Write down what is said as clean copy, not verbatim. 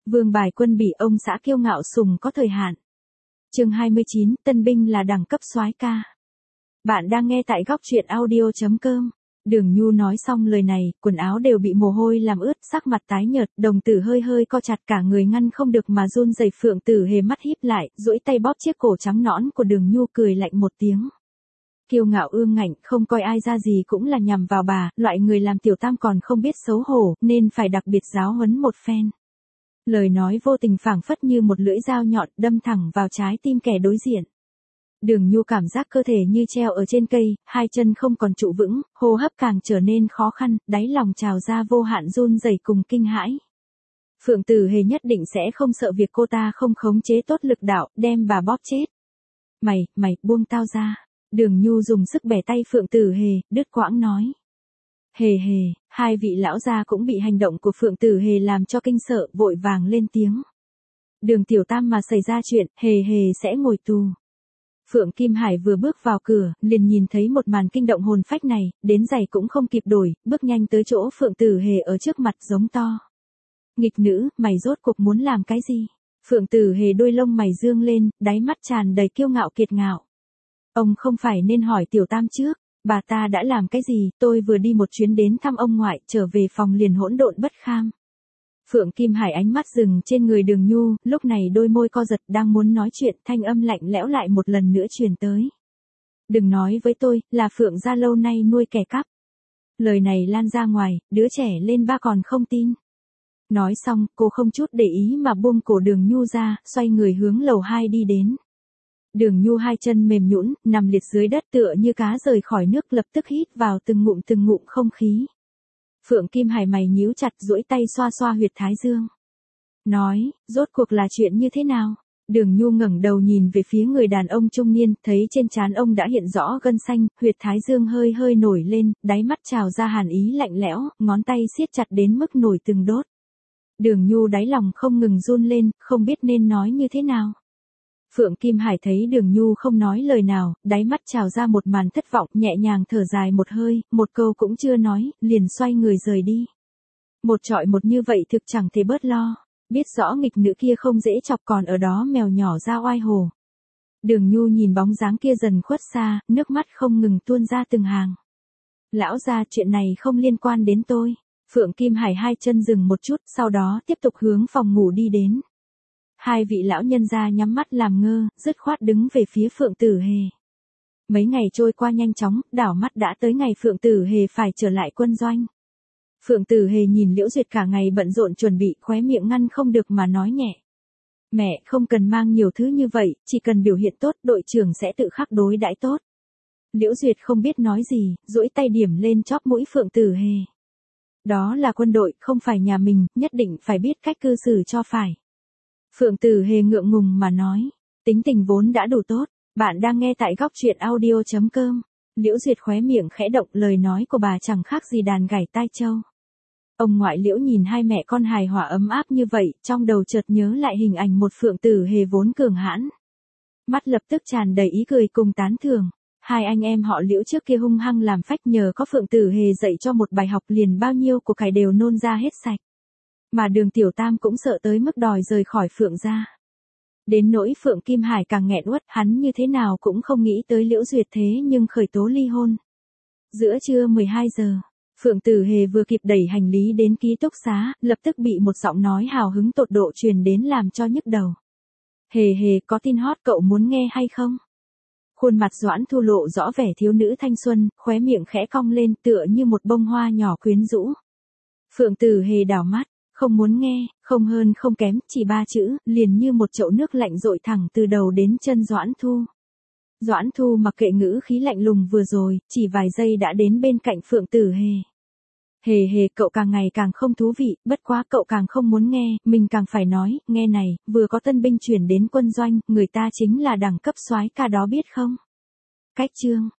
Vương bài quân bị ông xã kiêu ngạo sùng có thời hạn. Chương 29, tân binh là đẳng cấp soái ca. Bạn đang nghe tại góc truyện audio.com. Đường Nhu nói xong lời này, quần áo đều bị mồ hôi làm ướt, sắc mặt tái nhợt, đồng tử hơi hơi co chặt, cả người ngăn không được mà run rẩy. Phượng Tử Hề mắt híp lại, duỗi tay bóp chiếc cổ trắng nõn của Đường Nhu, cười lạnh một tiếng. Kiêu ngạo ương ngạnh, không coi ai ra gì cũng là nhằm vào bà, loại người làm tiểu tam còn không biết xấu hổ, nên phải đặc biệt giáo huấn một phen. Lời nói vô tình phảng phất như một lưỡi dao nhọn đâm thẳng vào trái tim kẻ đối diện. Đường Nhu cảm giác cơ thể như treo ở trên cây, hai chân không còn trụ vững, hô hấp càng trở nên khó khăn, đáy lòng trào ra vô hạn run rẩy cùng kinh hãi. Phượng Tử Hề nhất định sẽ không sợ việc cô ta không khống chế tốt lực đạo, đem bà bóp chết. Mày, buông tao ra. Đường Nhu dùng sức bẻ tay Phượng Tử Hề, đứt quãng nói. Hề, hai vị lão gia cũng bị hành động của Phượng Tử Hề làm cho kinh sợ, vội vàng lên tiếng. Đường tiểu tam mà xảy ra chuyện, Hề sẽ ngồi tù. Phượng Kim Hải vừa bước vào cửa, liền nhìn thấy một màn kinh động hồn phách này, đến giày cũng không kịp đổi, bước nhanh tới chỗ Phượng Tử Hề ở trước mặt giống to. Nghịch nữ, mày rốt cuộc muốn làm cái gì? Phượng Tử Hề đôi lông mày dương lên, đáy mắt tràn đầy kiêu ngạo kiệt ngạo. Ông không phải nên hỏi tiểu tam trước, bà ta đã làm cái gì? Tôi vừa đi một chuyến đến thăm ông ngoại, trở về phòng liền hỗn độn bất kham. Phượng Kim Hải ánh mắt dừng trên người Đường Nhu, lúc này đôi môi co giật, đang muốn nói chuyện, thanh âm lạnh lẽo lại một lần nữa truyền tới. Đừng nói với tôi, là Phượng gia lâu nay nuôi kẻ cắp. Lời này lan ra ngoài, đứa trẻ lên ba còn không tin. Nói xong, cô không chút để ý mà buông cổ Đường Nhu ra, xoay người hướng lầu 2 đi đến. Đường Nhu hai chân mềm nhũn, nằm liệt dưới đất tựa như cá rời khỏi nước, lập tức hít vào từng ngụm không khí. Phượng Kim Hải mày nhíu chặt, duỗi tay xoa xoa huyệt thái dương. Nói, rốt cuộc là chuyện như thế nào? Đường Nhu ngẩng đầu nhìn về phía người đàn ông trung niên, thấy trên trán ông đã hiện rõ gân xanh, huyệt thái dương hơi hơi nổi lên, đáy mắt trào ra hàn ý lạnh lẽo, ngón tay siết chặt đến mức nổi từng đốt. Đường Nhu đáy lòng không ngừng run lên, không biết nên nói như thế nào. Phượng Kim Hải thấy Đường Nhu không nói lời nào, đáy mắt trào ra một màn thất vọng, nhẹ nhàng thở dài một hơi, một câu cũng chưa nói, liền xoay người rời đi. Một trọi một như vậy thực chẳng thể bớt lo, biết rõ nghịch nữ kia không dễ chọc, còn ở đó mèo nhỏ ra oai hồ. Đường Nhu nhìn bóng dáng kia dần khuất xa, nước mắt không ngừng tuôn ra từng hàng. Lão gia, chuyện này không liên quan đến tôi. Phượng Kim Hải hai chân dừng một chút, sau đó tiếp tục hướng phòng ngủ đi đến. Hai vị lão nhân gia nhắm mắt làm ngơ, dứt khoát đứng về phía Phượng Tử Hề. Mấy ngày trôi qua nhanh chóng, đảo mắt đã tới ngày Phượng Tử Hề phải trở lại quân doanh. Phượng Tử Hề nhìn Liễu Duyệt cả ngày bận rộn chuẩn bị, khóe miệng ngăn không được mà nói nhẹ. Mẹ không cần mang nhiều thứ như vậy, chỉ cần biểu hiện tốt, đội trưởng sẽ tự khắc đối đãi tốt. Liễu Duyệt không biết nói gì, duỗi tay điểm lên chóp mũi Phượng Tử Hề. Đó là quân đội, không phải nhà mình, nhất định phải biết cách cư xử cho phải. Phượng Tử Hề ngượng ngùng mà nói, tính tình vốn đã đủ tốt, bạn đang nghe tại góc truyện audio.com. Liễu Duyệt khóe miệng khẽ động, lời nói của bà chẳng khác gì đàn gảy tai trâu. Ông ngoại Liễu nhìn hai mẹ con hài hòa ấm áp như vậy, trong đầu chợt nhớ lại hình ảnh một Phượng Tử Hề vốn cường hãn. Mắt lập tức tràn đầy ý cười cùng tán thưởng. Hai anh em họ Liễu trước kia hung hăng làm phách, nhờ có Phượng Tử Hề dạy cho một bài học liền bao nhiêu của cải đều nôn ra hết sạch. Mà Đường tiểu tam cũng sợ tới mức đòi rời khỏi Phượng gia. Đến nỗi Phượng Kim Hải càng nghẹn uất, hắn như thế nào cũng không nghĩ tới Liễu Duyệt thế nhưng khởi tố ly hôn. Giữa trưa 12 giờ, Phượng Tử Hề vừa kịp đẩy hành lý đến ký túc xá, lập tức bị một giọng nói hào hứng tột độ truyền đến làm cho nhức đầu. Hề, có tin hot cậu muốn nghe hay không? Khuôn mặt Doãn Thu lộ rõ vẻ thiếu nữ thanh xuân, khóe miệng khẽ cong lên tựa như một bông hoa nhỏ quyến rũ. Phượng Tử Hề đảo mắt, không muốn nghe, không hơn không kém, chỉ 3 chữ, liền như một chậu nước lạnh dội thẳng từ đầu đến chân Doãn Thu. Doãn Thu mặc kệ ngữ khí lạnh lùng vừa rồi, chỉ vài giây đã đến bên cạnh Phượng Tử Hề. Hề, cậu càng ngày càng không thú vị, bất quá cậu càng không muốn nghe, mình càng phải nói, nghe này, vừa có tân binh chuyển đến quân doanh, người ta chính là đẳng cấp soái ca đó biết không? Cách chương,